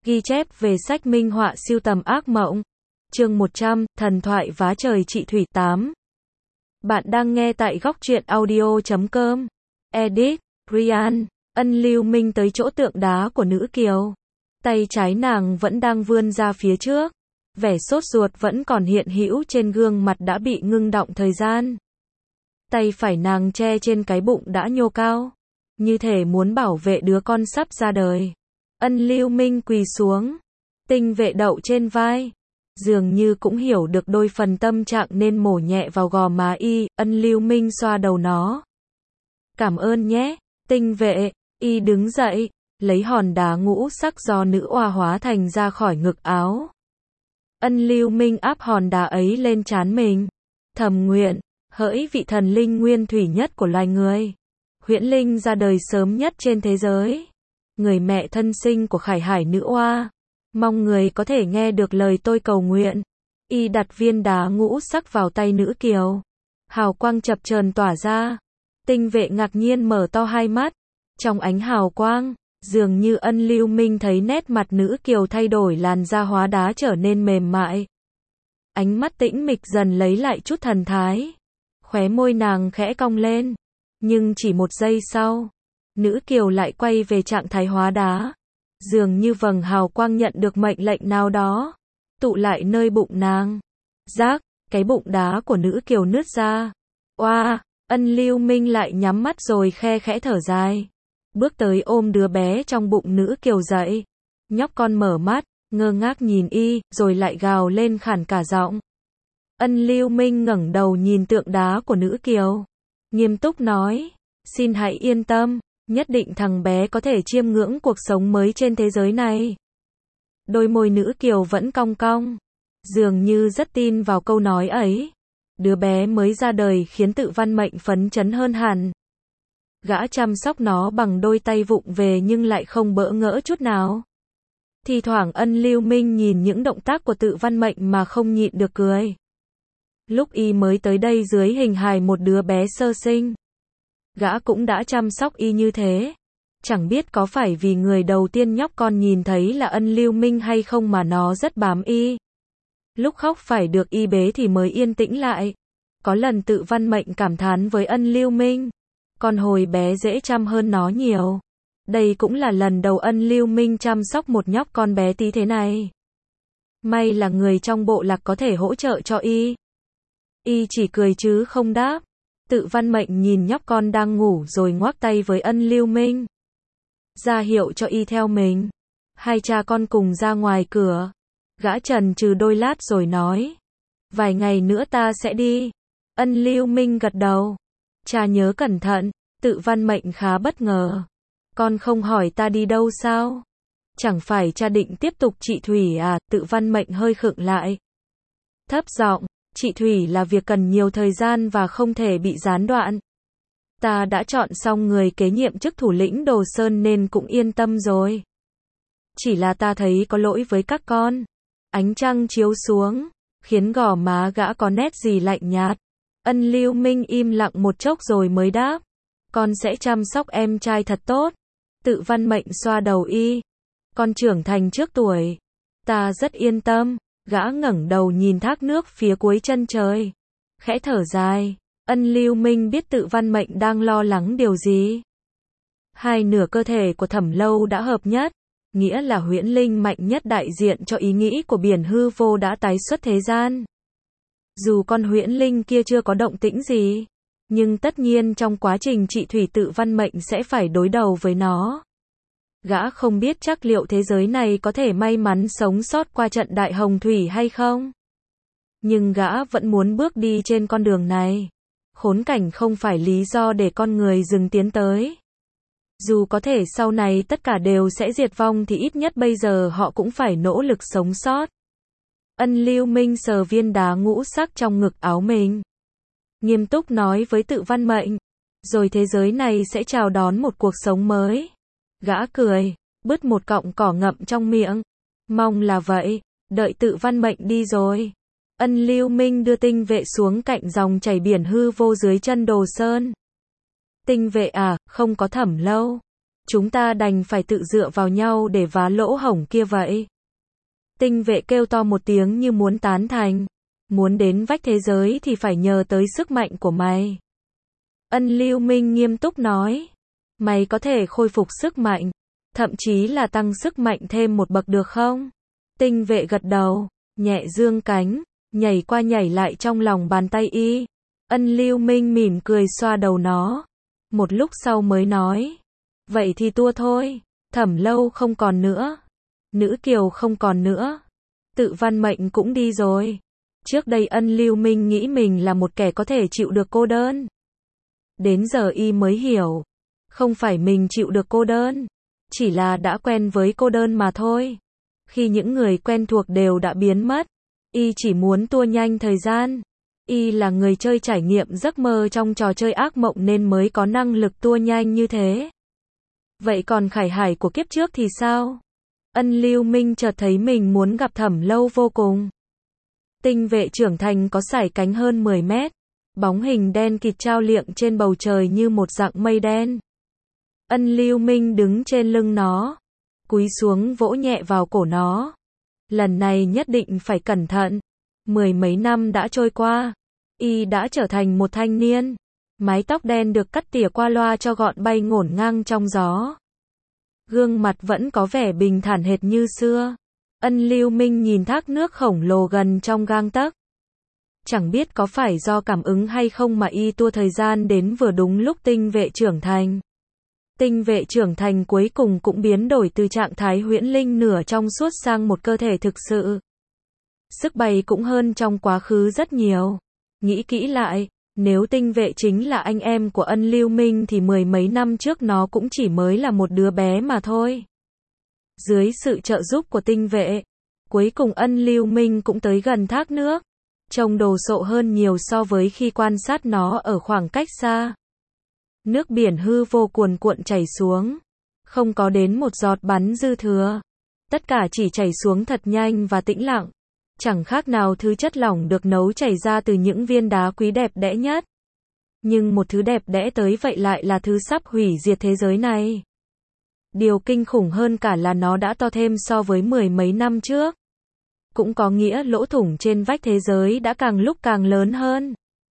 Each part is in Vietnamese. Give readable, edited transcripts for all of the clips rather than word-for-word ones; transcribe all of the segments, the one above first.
Ghi chép về sách minh họa sưu tầm ác mộng. Chương 100, Thần thoại vá trời chị Thủy 8. Bạn đang nghe tại góc truyện audio.com. Edit, Ryan. Ân Lưu Minh tới chỗ tượng đá của nữ kiều. Tay trái nàng vẫn đang vươn ra phía trước. Vẻ sốt ruột vẫn còn hiện hữu trên gương mặt đã bị ngưng đọng thời gian. Tay phải nàng che trên cái bụng đã nhô cao, như thể muốn bảo vệ đứa con sắp ra đời. Ân Lưu Minh quỳ xuống, tinh vệ đậu trên vai, dường như cũng hiểu được đôi phần tâm trạng nên mổ nhẹ vào gò má y. Ân Lưu Minh xoa đầu nó. Cảm ơn nhé, tinh vệ. Y đứng dậy, lấy hòn đá ngũ sắc do nữ oa hóa thành ra khỏi ngực áo. Ân Lưu Minh áp hòn đá ấy lên trán mình, thầm nguyện, hỡi vị thần linh nguyên thủy nhất của loài người, huyễn linh ra đời sớm nhất trên thế giới, người mẹ thân sinh của Khải Hải nữ oa, mong người có thể nghe được lời tôi cầu nguyện. Y đặt viên đá ngũ sắc vào tay nữ kiều, hào quang chập chờn tỏa ra. Tinh vệ ngạc nhiên mở to hai mắt, trong ánh hào quang, dường như Ân Lưu Minh thấy nét mặt nữ kiều thay đổi, làn da hóa đá trở nên mềm mại. Ánh mắt tĩnh mịch dần lấy lại chút thần thái. Khóe môi nàng khẽ cong lên. Nhưng chỉ một giây sau, nữ kiều lại quay về trạng thái hóa đá. Dường như vầng hào quang nhận được mệnh lệnh nào đó, tụ lại nơi bụng nàng. Rác, cái bụng đá của nữ kiều nứt ra. Oa, Ân Lưu Minh lại nhắm mắt rồi khe khẽ thở dài. Bước tới ôm đứa bé trong bụng nữ kiều dậy. Nhóc con mở mắt, ngơ ngác nhìn y, rồi lại gào lên khản cả giọng. Ân Lưu Minh ngẩng đầu nhìn tượng đá của nữ kiều, nghiêm túc nói, xin hãy yên tâm, nhất định thằng bé có thể chiêm ngưỡng cuộc sống mới trên thế giới này. Đôi môi nữ kiều vẫn cong cong, dường như rất tin vào câu nói ấy. Đứa bé mới ra đời khiến Tự Văn Mệnh phấn chấn hơn hẳn. Gã chăm sóc nó bằng đôi tay vụng về nhưng lại không bỡ ngỡ chút nào. Thì thoảng Ân Lưu Minh nhìn những động tác của Tự Văn Mệnh mà không nhịn được cười. Lúc y mới tới đây dưới hình hài một đứa bé sơ sinh, gã cũng đã chăm sóc y như thế. Chẳng biết có phải vì người đầu tiên nhóc con nhìn thấy là Ân Lưu Minh hay không mà nó rất bám y. Lúc khóc phải được y bế thì mới yên tĩnh lại. Có lần Tự Văn Mệnh cảm thán với Ân Lưu Minh, con hồi bé dễ chăm hơn nó nhiều. Đây cũng là lần đầu Ân Lưu Minh chăm sóc một nhóc con bé tí thế này. May là người trong bộ lạc có thể hỗ trợ cho y. Y chỉ cười chứ không đáp. Tự Văn Mệnh nhìn nhóc con đang ngủ rồi ngoắc tay với Ân Lưu Minh, ra hiệu cho y theo mình. Hai cha con cùng ra ngoài cửa. Gã chần chừ đôi lát rồi nói, vài ngày nữa ta sẽ đi. Ân Lưu Minh gật đầu. Cha nhớ cẩn thận. Tự Văn Mệnh khá bất ngờ. Con không hỏi ta đi đâu sao? Chẳng phải cha định tiếp tục chị Thủy à? Tự Văn Mệnh hơi khựng lại, thấp giọng, chị Thủy là việc cần nhiều thời gian và không thể bị gián đoạn. Ta đã chọn xong người kế nhiệm chức thủ lĩnh Đồ Sơn nên cũng yên tâm rồi. Chỉ là ta thấy có lỗi với các con. Ánh trăng chiếu xuống, khiến gò má gã có nét gì lạnh nhạt. Ân Lưu Minh im lặng một chốc rồi mới đáp, con sẽ chăm sóc em trai thật tốt. Tự Văn Mệnh xoa đầu y, con trưởng thành trước tuổi, ta rất yên tâm. Gã ngẩng đầu nhìn thác nước phía cuối chân trời, khẽ thở dài. Ân Lưu Minh biết Tự Văn Mệnh đang lo lắng điều gì. Hai nửa cơ thể của Thẩm Lâu đã hợp nhất, nghĩa là huyễn linh mạnh nhất đại diện cho ý nghĩ của biển hư vô đã tái xuất thế gian. Dù con huyễn linh kia chưa có động tĩnh gì, nhưng tất nhiên trong quá trình trị thủy Tự Văn Mệnh sẽ phải đối đầu với nó. Gã không biết chắc liệu thế giới này có thể may mắn sống sót qua trận đại hồng thủy hay không. Nhưng gã vẫn muốn bước đi trên con đường này. Khốn cảnh không phải lý do để con người dừng tiến tới. Dù có thể sau này tất cả đều sẽ diệt vong thì ít nhất bây giờ họ cũng phải nỗ lực sống sót. Ân Lưu Minh sờ viên đá ngũ sắc trong ngực áo mình, nghiêm túc nói với Tự Văn Mệnh, rồi thế giới này sẽ chào đón một cuộc sống mới. Gã cười, bứt một cọng cỏ ngậm trong miệng. Mong là vậy. Đợi Tự Văn Mệnh đi rồi, Ân Lưu Minh đưa tinh vệ xuống cạnh dòng chảy biển hư vô dưới chân Đồ Sơn. Tinh vệ à, không có Thẩm Lâu. Chúng ta đành phải tự dựa vào nhau để vá lỗ hổng kia vậy. Tinh vệ kêu to một tiếng như muốn tán thành. Muốn đến vách thế giới thì phải nhờ tới sức mạnh của mày. Ân Lưu Minh nghiêm túc nói. Mày có thể khôi phục sức mạnh, thậm chí là tăng sức mạnh thêm một bậc được không? Tinh vệ gật đầu, nhẹ dương cánh, nhảy qua nhảy lại trong lòng bàn tay y. Ân Lưu Minh mỉm cười xoa đầu nó. Một lúc sau mới nói. Vậy thì tua thôi, Thẩm Lâu không còn nữa. Nữ Kiều không còn nữa. Tự Văn Mệnh cũng đi rồi. Trước đây Ân Lưu Minh nghĩ mình là một kẻ có thể chịu được cô đơn. Đến giờ y mới hiểu. Không phải mình chịu được cô đơn. Chỉ là đã quen với cô đơn mà thôi. Khi những người quen thuộc đều đã biến mất, y chỉ muốn tua nhanh thời gian. Y là người chơi trải nghiệm giấc mơ trong trò chơi ác mộng nên mới có năng lực tua nhanh như thế. Vậy còn Khải Hải của kiếp trước thì sao? Ân Lưu Minh chợt thấy mình muốn gặp Thẩm Lâu vô cùng. Tinh vệ trưởng thành có sải cánh hơn 10 mét. Bóng hình đen kịt trao liệng trên bầu trời như một dặng mây đen. Ân Lưu Minh đứng trên lưng nó, cúi xuống vỗ nhẹ vào cổ nó. Lần này nhất định phải cẩn thận. Mười mấy năm đã trôi qua, y đã trở thành một thanh niên. Mái tóc đen được cắt tỉa qua loa cho gọn bay ngổn ngang trong gió. Gương mặt vẫn có vẻ bình thản hệt như xưa. Ân Lưu Minh nhìn thác nước khổng lồ gần trong gang tấc. Chẳng biết có phải do cảm ứng hay không mà y tua thời gian đến vừa đúng lúc tinh vệ trưởng thành. Tinh vệ trưởng thành cuối cùng cũng biến đổi từ trạng thái huyễn linh nửa trong suốt sang một cơ thể thực sự. Sức bày cũng hơn trong quá khứ rất nhiều. Nghĩ kỹ lại, nếu tinh vệ chính là anh em của Ân Lưu Minh thì mười mấy năm trước nó cũng chỉ mới là một đứa bé mà thôi. Dưới sự trợ giúp của tinh vệ, cuối cùng Ân Lưu Minh cũng tới gần thác nước. Trông đồ sộ hơn nhiều so với khi quan sát nó ở khoảng cách xa. Nước biển hư vô cuồn cuộn chảy xuống. Không có đến một giọt bắn dư thừa. Tất cả chỉ chảy xuống thật nhanh và tĩnh lặng. Chẳng khác nào thứ chất lỏng được nấu chảy ra từ những viên đá quý đẹp đẽ nhất. Nhưng một thứ đẹp đẽ tới vậy lại là thứ sắp hủy diệt thế giới này. Điều kinh khủng hơn cả là nó đã to thêm so với mười mấy năm trước. Cũng có nghĩa lỗ thủng trên vách thế giới đã càng lúc càng lớn hơn.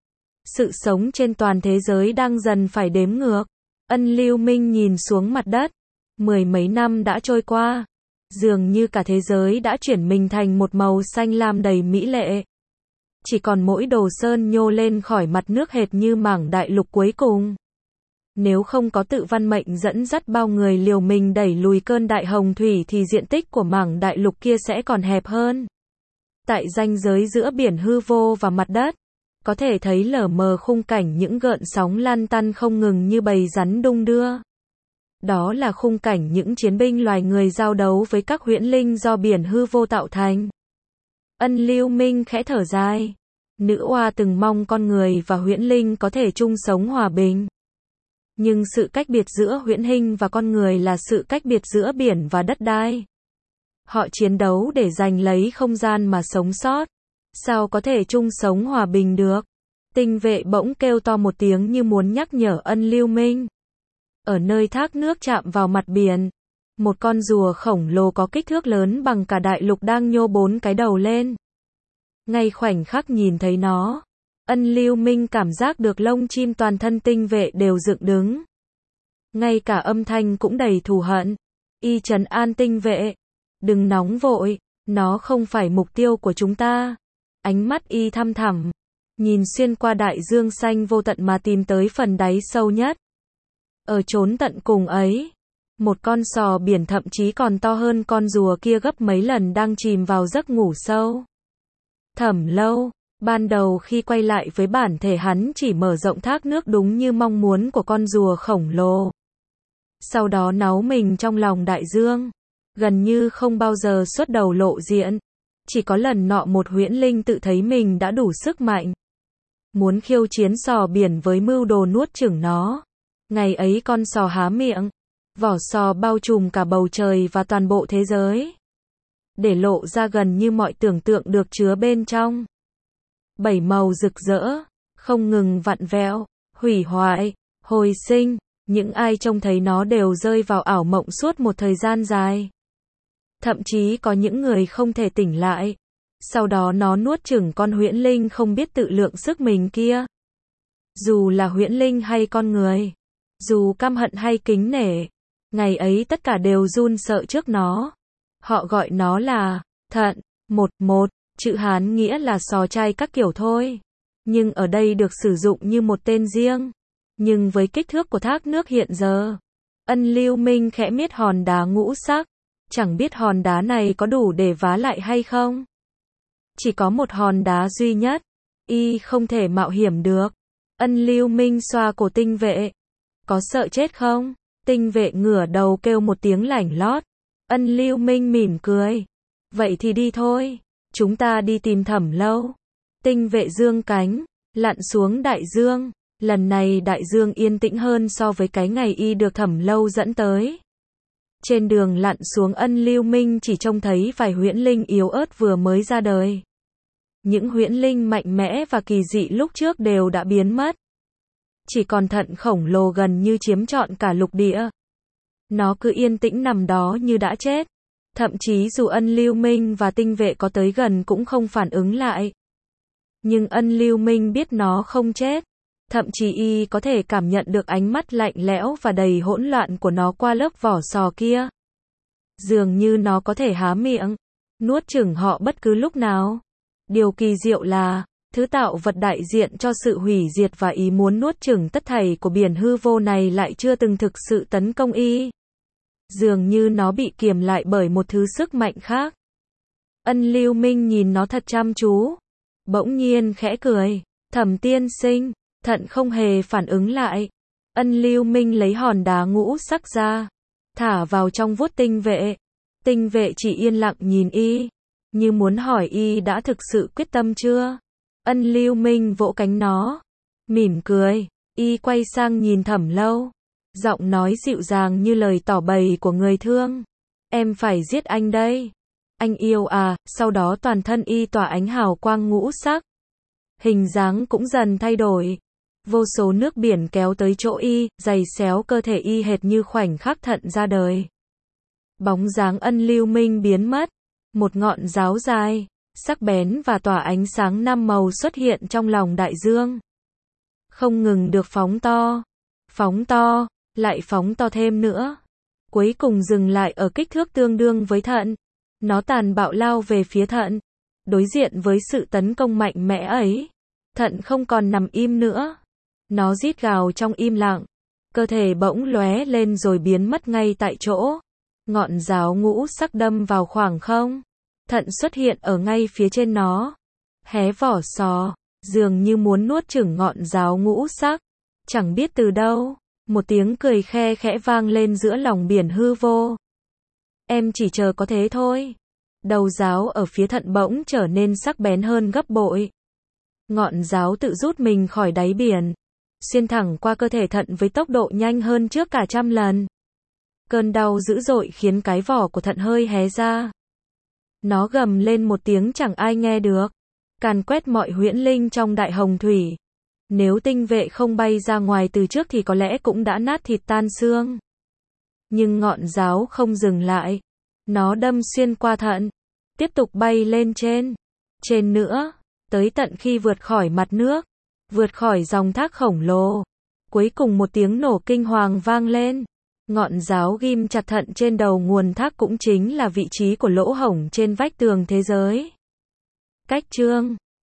Sự sống trên toàn thế giới đang dần phải đếm ngược. Ân Lưu Minh nhìn xuống mặt đất. Mười mấy năm đã trôi qua. Dường như cả thế giới đã chuyển mình thành một màu xanh lam đầy mỹ lệ. Chỉ còn mỗi đồ sơn nhô lên khỏi mặt nước hệt như mảng đại lục cuối cùng. Nếu không có Tự Văn Mệnh dẫn dắt bao người liều mình đẩy lùi cơn đại hồng thủy thì diện tích của mảng đại lục kia sẽ còn hẹp hơn. Tại ranh giới giữa biển hư vô và mặt đất, có thể thấy lờ mờ khung cảnh những gợn sóng lăn tăn không ngừng như bầy rắn đung đưa. Đó là khung cảnh những chiến binh loài người giao đấu với các huyễn linh do biển hư vô tạo thành. Ân Lưu Minh khẽ thở dài. Nữ oa từng mong con người và huyễn linh có thể chung sống hòa bình. Nhưng sự cách biệt giữa huyễn linh và con người là sự cách biệt giữa biển và đất đai. Họ chiến đấu để giành lấy không gian mà sống sót. Sao có thể chung sống hòa bình được? Tinh vệ bỗng kêu to một tiếng như muốn nhắc nhở Ân Lưu Minh. Ở nơi thác nước chạm vào mặt biển, một con rùa khổng lồ có kích thước lớn bằng cả đại lục đang nhô bốn cái đầu lên. Ngay khoảnh khắc nhìn thấy nó, Ân Lưu Minh cảm giác được lông chim toàn thân tinh vệ đều dựng đứng. Ngay cả âm thanh cũng đầy thù hận. Y trấn an tinh vệ. Đừng nóng vội, nó không phải mục tiêu của chúng ta. Ánh mắt y thăm thẳm, nhìn xuyên qua đại dương xanh vô tận mà tìm tới phần đáy sâu nhất. Ở chốn tận cùng ấy, một con sò biển thậm chí còn to hơn con rùa kia gấp mấy lần đang chìm vào giấc ngủ sâu. Thẩm Lâu, ban đầu khi quay lại với bản thể hắn chỉ mở rộng thác nước đúng như mong muốn của con rùa khổng lồ. Sau đó náu mình trong lòng đại dương, gần như không bao giờ xuất đầu lộ diện. Chỉ có lần nọ một huyễn linh tự thấy mình đã đủ sức mạnh, muốn khiêu chiến sò biển với mưu đồ nuốt chửng nó. Ngày ấy con sò há miệng, vỏ sò bao trùm cả bầu trời và toàn bộ thế giới, để lộ ra gần như mọi tưởng tượng được chứa bên trong. Bảy màu rực rỡ, không ngừng vặn vẹo, hủy hoại, hồi sinh, Những ai trông thấy nó đều rơi vào ảo mộng suốt một thời gian dài. Thậm chí có những người không thể tỉnh lại. Sau đó nó nuốt chửng con huyễn linh không biết tự lượng sức mình kia. Dù là huyễn linh hay con người, dù căm hận hay kính nể, ngày ấy tất cả đều run sợ trước nó. Họ gọi nó là thận, một, chữ Hán nghĩa là sò trai các kiểu thôi. Nhưng ở đây được sử dụng như một tên riêng. Nhưng với kích thước của thác nước hiện giờ, Ân Lưu Minh khẽ miết hòn đá ngũ sắc. Chẳng biết hòn đá này có đủ để vá lại hay không? Chỉ có một hòn đá duy nhất, y không thể mạo hiểm được. Ân Lưu Minh xoa cổ Tinh Vệ. Có sợ chết không? Tinh Vệ ngửa đầu kêu một tiếng lảnh lót. Ân Lưu Minh mỉm cười. Vậy thì đi thôi. Chúng ta đi tìm Thẩm Lâu. Tinh Vệ dương cánh, lặn xuống đại dương. Lần này đại dương yên tĩnh hơn so với cái ngày y được Thẩm Lâu dẫn tới. Trên đường lặn xuống Ân Lưu Minh chỉ trông thấy vài huyễn linh yếu ớt vừa mới ra đời. Những huyễn linh mạnh mẽ và kỳ dị lúc trước đều đã biến mất. Chỉ còn thận khổng lồ gần như chiếm trọn cả lục địa. Nó cứ yên tĩnh nằm đó như đã chết. Thậm chí dù Ân Lưu Minh và Tinh Vệ có tới gần cũng không phản ứng lại. Nhưng Ân Lưu Minh biết nó không chết. Thậm chí y có thể cảm nhận được ánh mắt lạnh lẽo và đầy hỗn loạn của nó qua lớp vỏ sò kia. Dường như nó có thể há miệng, nuốt chửng họ bất cứ lúc nào. Điều kỳ diệu là, thứ tạo vật đại diện cho sự hủy diệt và ý muốn nuốt chửng tất thảy của biển hư vô này lại chưa từng thực sự tấn công y. Dường như nó bị kiềm lại bởi một thứ sức mạnh khác. Ân Lưu Minh nhìn nó thật chăm chú. Bỗng nhiên khẽ cười. Thẩm tiên sinh. Thận không hề phản ứng lại. Ân Lưu Minh lấy hòn đá ngũ sắc ra, thả vào trong vuốt Tinh Vệ. Tinh Vệ chỉ yên lặng nhìn y, như muốn hỏi y đã thực sự quyết tâm chưa. Ân Lưu Minh vỗ cánh nó, mỉm cười. Y quay sang nhìn Thẩm Lâu, giọng nói dịu dàng như lời tỏ bày của người thương. Em phải giết anh đây. Anh yêu à? Sau đó toàn thân y tỏa ánh hào quang ngũ sắc. Hình dáng cũng dần thay đổi. Vô số nước biển kéo tới chỗ y, giày xéo cơ thể y hệt như khoảnh khắc thận ra đời. Bóng dáng Ân Lưu Minh biến mất. Một ngọn giáo dài, sắc bén và tỏa ánh sáng năm màu xuất hiện trong lòng đại dương. Không ngừng được phóng to, lại phóng to thêm nữa. Cuối cùng dừng lại ở kích thước tương đương với thận. Nó tàn bạo lao về phía thận. Đối diện với sự tấn công mạnh mẽ ấy, thận không còn nằm im nữa. Nó rít gào trong im lặng. Cơ thể bỗng lóe lên rồi biến mất ngay tại chỗ. Ngọn giáo ngũ sắc đâm vào khoảng không. Thận xuất hiện ở ngay phía trên nó. Hé vỏ sò, dường như muốn nuốt chửng ngọn giáo ngũ sắc. Chẳng biết từ đâu, một tiếng cười khe khẽ vang lên giữa lòng biển hư vô. Em chỉ chờ có thế thôi. Đầu giáo ở phía thận bỗng trở nên sắc bén hơn gấp bội. Ngọn giáo tự rút mình khỏi đáy biển, xuyên thẳng qua cơ thể thận với tốc độ nhanh hơn trước cả 100 lần. Cơn đau dữ dội khiến cái vỏ của thận hơi hé ra. Nó gầm lên một tiếng chẳng ai nghe được, càn quét mọi huyễn linh trong đại hồng thủy. Nếu Tinh Vệ không bay ra ngoài từ trước thì có lẽ cũng đã nát thịt tan xương. Nhưng ngọn giáo không dừng lại. Nó đâm xuyên qua thận, tiếp tục bay lên trên nữa, tới tận khi vượt khỏi mặt nước, vượt khỏi dòng thác khổng lồ. Cuối cùng một tiếng nổ kinh hoàng vang lên. Ngọn giáo ghim chặt thận trên đầu nguồn thác cũng chính là vị trí của lỗ hổng trên vách tường thế giới. Cách chương